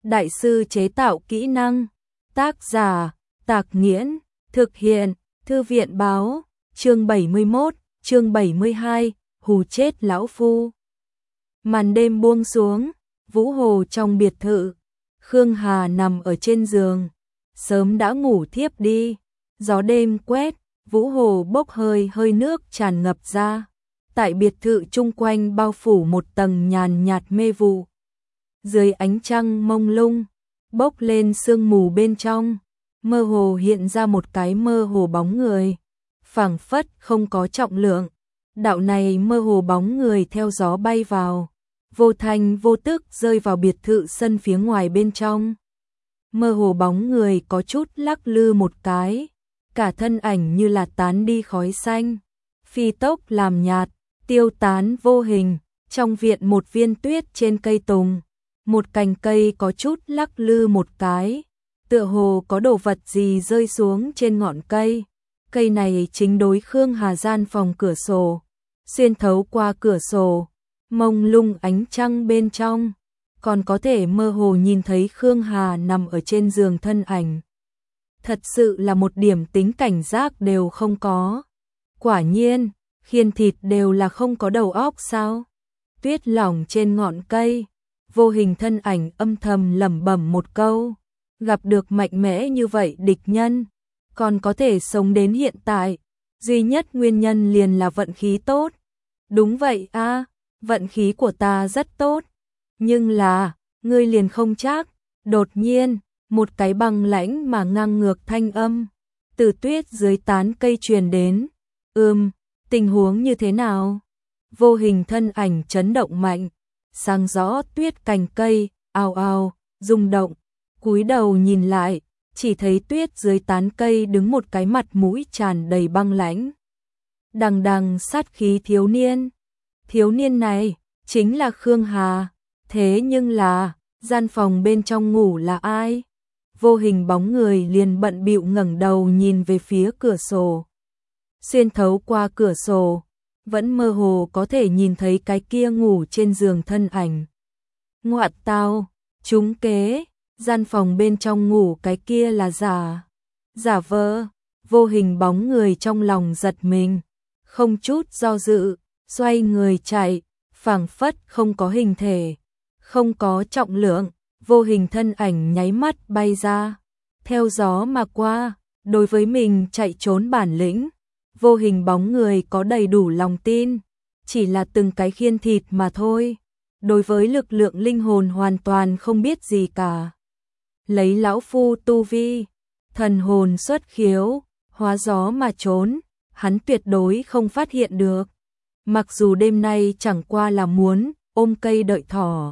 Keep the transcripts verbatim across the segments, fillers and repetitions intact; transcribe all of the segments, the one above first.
Đại sư chế tạo kỹ năng. Tác giả, Tạc Nghiễn. Thực hiện, Thư viện báo. Chương bảy mươi mốt, chương bảy mươi hai, hù chết lão phu. Màn đêm buông xuống, Vũ Hồ trong biệt thự. Khương Hà nằm ở trên giường, sớm đã ngủ thiếp đi. Gió đêm quét, Vũ Hồ bốc hơi hơi nước tràn ngập ra. Tại biệt thự chung quanh bao phủ một tầng nhàn nhạt mê vụ. Dưới ánh trăng mông lung, bốc lên sương mù bên trong, mơ hồ hiện ra một cái mơ hồ bóng người, phảng phất không có trọng lượng. Đạo này mơ hồ bóng người theo gió bay vào, vô thanh vô tức rơi vào biệt thự sân phía ngoài bên trong. Mơ hồ bóng người có chút lắc lư một cái, cả thân ảnh như là tán đi khói xanh, phi tốc làm nhạt, tiêu tán vô hình. Trong viện một viên tuyết trên cây tùng, một cành cây có chút lắc lư một cái, tựa hồ có đồ vật gì rơi xuống trên ngọn cây. Cây này chính đối Khương Hà gian phòng cửa sổ, xuyên thấu qua cửa sổ, mông lung ánh trăng bên trong, còn có thể mơ hồ nhìn thấy Khương Hà nằm ở trên giường thân ảnh. Thật sự là một điểm tính cảnh giác đều không có. Quả nhiên, khiên thịt đều là không có đầu óc sao? Tuyết lỏng trên ngọn cây, vô hình thân ảnh âm thầm lẩm bẩm một câu, gặp được mạnh mẽ như vậy địch nhân, còn có thể sống đến hiện tại, duy nhất nguyên nhân liền là vận khí tốt. Đúng vậy a, à, vận khí của ta rất tốt, nhưng là, ngươi liền không chắc. Đột nhiên, một cái băng lãnh mà ngang ngược thanh âm từ tuyết dưới tán cây truyền đến. Ừm, tình huống như thế nào? Vô hình thân ảnh chấn động mạnh, sáng rõ tuyết cành cây, ào ào, rung động. Cúi đầu nhìn lại, chỉ thấy tuyết dưới tán cây đứng một cái mặt mũi tràn đầy băng lãnh, đằng đằng sát khí thiếu niên. Thiếu niên này chính là Khương Hà. Thế nhưng là, gian phòng bên trong ngủ là ai? Vô hình bóng người liền bận bịu ngẩng đầu nhìn về phía cửa sổ. Xuyên thấu qua cửa sổ, vẫn mơ hồ có thể nhìn thấy cái kia ngủ trên giường thân ảnh. Ngoạn tao, trúng kế, gian phòng bên trong ngủ cái kia là giả, giả vờ. Vô hình bóng người trong lòng giật mình, không chút do dự, xoay người chạy, phảng phất không có hình thể, không có trọng lượng. Vô hình thân ảnh nháy mắt bay ra, theo gió mà qua. Đối với mình chạy trốn bản lĩnh, vô hình bóng người có đầy đủ lòng tin, chỉ là từng cái khiên thịt mà thôi. Đối với lực lượng linh hồn hoàn toàn không biết gì cả. Lấy lão phu tu vi, thần hồn xuất khiếu, hóa gió mà trốn, hắn tuyệt đối không phát hiện được. Mặc dù đêm nay chẳng qua là muốn ôm cây đợi thỏ,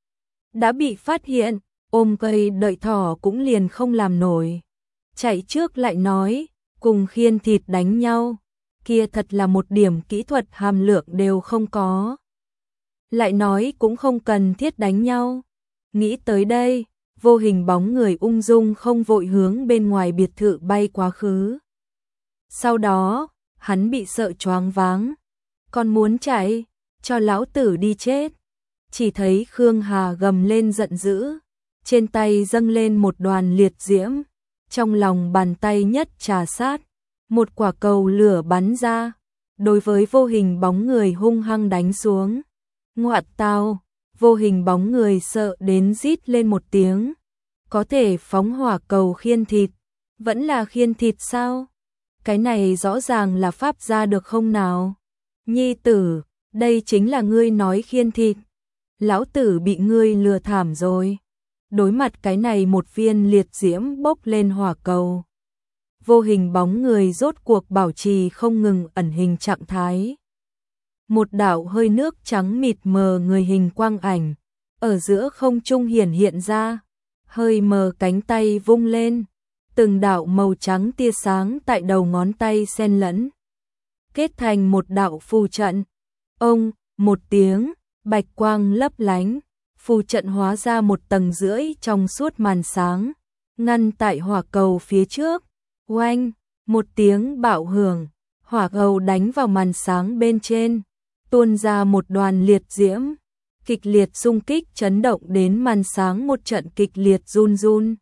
đã bị phát hiện, ôm cây đợi thỏ cũng liền không làm nổi. Chạy trước lại nói, cùng khiên thịt đánh nhau, kia thật là một điểm kỹ thuật hàm lượng đều không có. Lại nói cũng không cần thiết đánh nhau. Nghĩ tới đây, vô hình bóng người ung dung không vội hướng bên ngoài biệt thự bay quá khứ. Sau đó, hắn bị sợ choáng váng. Còn muốn chạy, cho lão tử đi chết. Chỉ thấy Khương Hà gầm lên giận dữ, trên tay dâng lên một đoàn liệt diễm, trong lòng bàn tay nhất trà sát, một quả cầu lửa bắn ra, đối với vô hình bóng người hung hăng đánh xuống. Ngoạn tao, vô hình bóng người sợ đến rít lên một tiếng, có thể phóng hỏa cầu khiên thịt, vẫn là khiên thịt sao? Cái này rõ ràng là pháp gia được không nào? Nhi tử, đây chính là ngươi nói khiên thịt. Lão tử bị ngươi lừa thảm rồi. Đối mặt cái này một viên liệt diễm bốc lên hỏa cầu, vô hình bóng người rốt cuộc bảo trì không ngừng ẩn hình trạng thái. Một đạo hơi nước trắng mịt mờ người hình quang ảnh, ở giữa không trung hiển hiện ra, hơi mờ cánh tay vung lên, từng đạo màu trắng tia sáng tại đầu ngón tay xen lẫn, kết thành một đạo phù trận. Ông, một tiếng, bạch quang lấp lánh, phù trận hóa ra một tầng rưỡi trong suốt màn sáng, ngăn tại hỏa cầu phía trước. Oanh, một tiếng bạo hưởng, hỏa cầu đánh vào màn sáng bên trên, tuôn ra một đoàn liệt diễm. kịch liệt xung kích chấn động đến màn sáng một trận kịch liệt run run.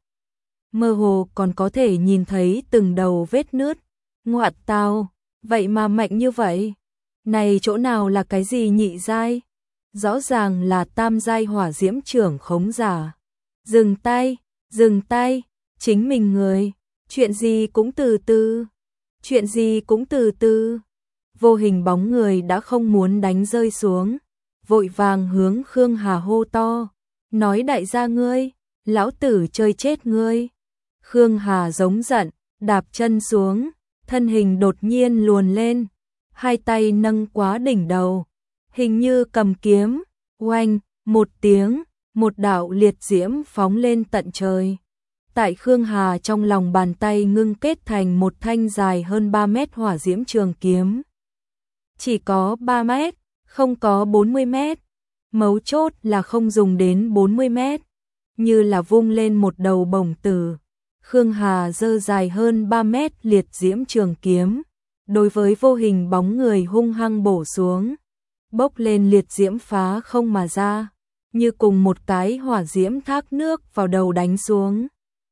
Mơ hồ còn có thể nhìn thấy từng đầu vết nứt. Ngoạn tào, vậy mà mạnh như vậy. Này chỗ nào là cái gì nhị giai? Rõ ràng là tam giai hỏa diễm trưởng khống giả. Dừng tay, dừng tay, chính mình người, chuyện gì cũng từ từ, chuyện gì cũng từ từ. Vô hình bóng người đã không muốn đánh rơi xuống, vội vàng hướng Khương Hà hô to, nói đại gia ngươi, lão tử chơi chết ngươi. Khương Hà giống giận, đạp chân xuống, thân hình đột nhiên luồn lên, hai tay nâng quá đỉnh đầu, hình như cầm kiếm, oanh, một tiếng, một đạo liệt diễm phóng lên tận trời. Tại Khương Hà trong lòng bàn tay ngưng kết thành một thanh dài hơn ba mét hỏa diễm trường kiếm. Chỉ có ba mét, không có bốn mươi mét. Mấu chốt là không dùng đến bốn mươi mét, như là vung lên một đầu bổng tử. Khương Hà giơ dài hơn ba mét liệt diễm trường kiếm, đối với vô hình bóng người hung hăng bổ xuống, bốc lên liệt diễm phá không mà ra, như cùng một cái hỏa diễm thác nước vào đầu đánh xuống.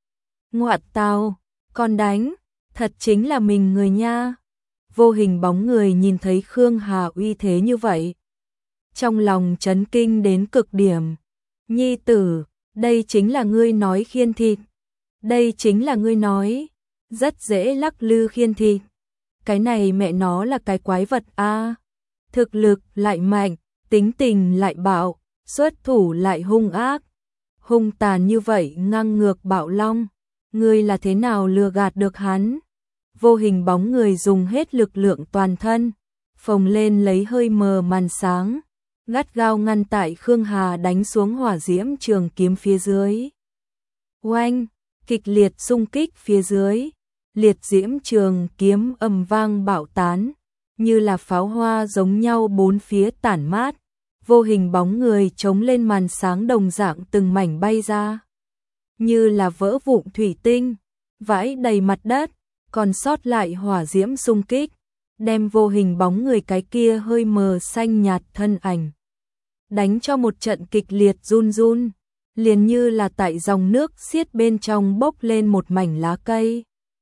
Ngoạn tào, còn đánh, thật chính là mình người nha. Vô hình bóng người nhìn thấy Khương Hà uy thế như vậy, trong lòng chấn kinh đến cực điểm. Nhi tử, đây chính là ngươi nói khiên thịt. Đây chính là ngươi nói, rất dễ lắc lư khiên thịt. Cái này mẹ nó là cái quái vật a. Thực lực lại mạnh, tính tình lại bạo, xuất thủ lại hung ác. Hung tàn như vậy ngang ngược bạo long, ngươi là thế nào lừa gạt được hắn? Vô hình bóng người dùng hết lực lượng toàn thân, phồng lên lấy hơi mờ màn sáng, gắt gao ngăn tại Khương Hà đánh xuống hỏa diễm trường kiếm phía dưới. Oanh, kịch liệt xung kích phía dưới, liệt diễm trường kiếm ầm vang bạo tán, như là pháo hoa giống nhau bốn phía tản mát. Vô hình bóng người chống lên màn sáng đồng dạng từng mảnh bay ra, như là vỡ vụn thủy tinh, vãi đầy mặt đất, còn sót lại hỏa diễm xung kích, đem vô hình bóng người cái kia hơi mờ xanh nhạt thân ảnh đánh cho một trận kịch liệt run run, liền như là tại dòng nước xiết bên trong bốc lên một mảnh lá cây.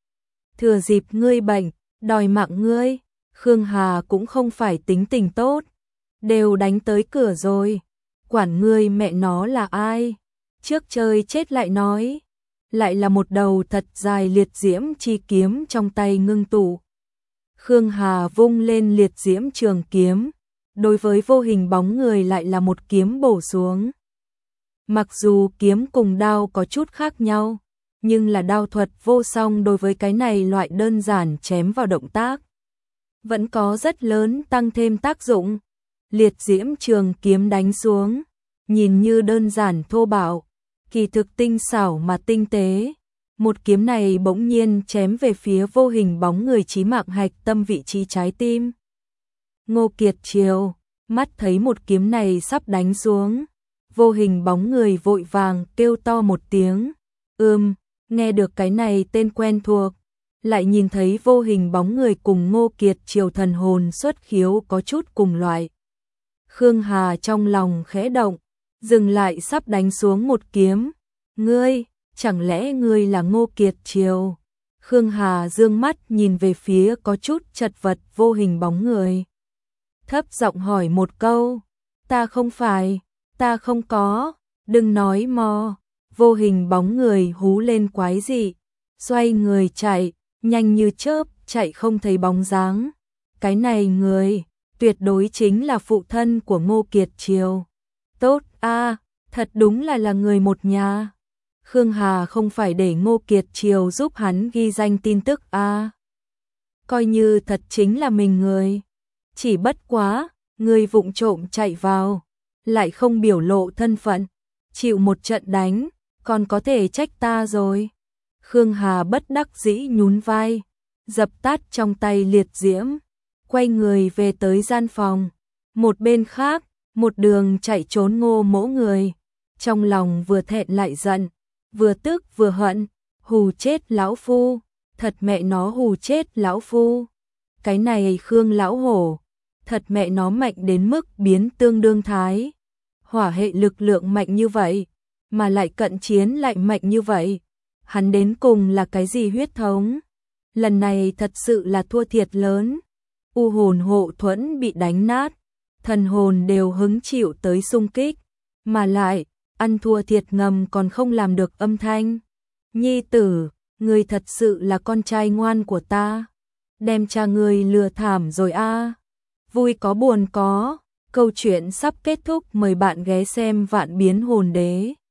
Thừa dịp ngươi bệnh, đòi mạng ngươi. Khương Hà cũng không phải tính tình tốt, đều đánh tới cửa rồi, quản ngươi mẹ nó là ai? Trước chơi chết lại nói, lại là một đầu thật dài liệt diễm chi kiếm trong tay ngưng tụ. Khương Hà vung lên liệt diễm trường kiếm, đối với vô hình bóng người lại là một kiếm bổ xuống. Mặc dù kiếm cùng đao có chút khác nhau, nhưng là đao thuật vô song đối với cái này loại đơn giản chém vào động tác, vẫn có rất lớn tăng thêm tác dụng. Liệt diễm trường kiếm đánh xuống, nhìn như đơn giản thô bạo, kỳ thực tinh xảo mà tinh tế. Một kiếm này bỗng nhiên chém về phía vô hình bóng người chí mạng hạch tâm vị trí trái tim. Ngô Kiệt Triều, mắt thấy một kiếm này sắp đánh xuống, vô hình bóng người vội vàng kêu to một tiếng. Ừm, nghe được cái này tên quen thuộc, lại nhìn thấy vô hình bóng người cùng Ngô Kiệt Triều thần hồn xuất khiếu có chút cùng loại. Khương Hà trong lòng khẽ động, dừng lại sắp đánh xuống một kiếm. Ngươi, chẳng lẽ ngươi là Ngô Kiệt Triều? Khương Hà dương mắt nhìn về phía có chút chật vật vô hình bóng người, thấp giọng hỏi một câu. Ta không phải, ta không có, đừng nói mò. Vô hình bóng người hú lên quái dị, xoay người chạy, nhanh như chớp, chạy không thấy bóng dáng. Cái này người, tuyệt đối chính là phụ thân của Ngô Kiệt Triều. Tốt a, thật đúng là là người một nhà. Khương Hà không phải để Ngô Kiệt Triều giúp hắn ghi danh tin tức a. Coi như thật chính là mình người. Chỉ bất quá, người vụng trộm chạy vào, lại không biểu lộ thân phận, chịu một trận đánh, còn có thể trách ta rồi. Khương Hà bất đắc dĩ nhún vai, dập tắt trong tay liệt diễm, quay người về tới gian phòng. Một bên khác, một đường chạy trốn Ngô Mỗ người, trong lòng vừa thẹn lại giận, vừa tức vừa hận. Hù chết lão phu, thật mẹ nó hù chết lão phu. Cái này Khương lão hổ, thật mẹ nó mạnh đến mức biến tương đương thái. hỏa hệ lực lượng mạnh như vậy, mà lại cận chiến lại mạnh như vậy. Hắn đến cùng là cái gì huyết thống? Lần này thật sự là thua thiệt lớn. U hồn hộ thuẫn bị đánh nát, thần hồn đều hứng chịu tới xung kích, mà lại, ăn thua thiệt ngầm còn không làm được âm thanh. Nhi tử, ngươi thật sự là con trai ngoan của ta. Đem cha ngươi lừa thảm rồi a. Vui có buồn có, câu chuyện sắp kết thúc, mời bạn ghé xem Vạn Biến Hồn Đế.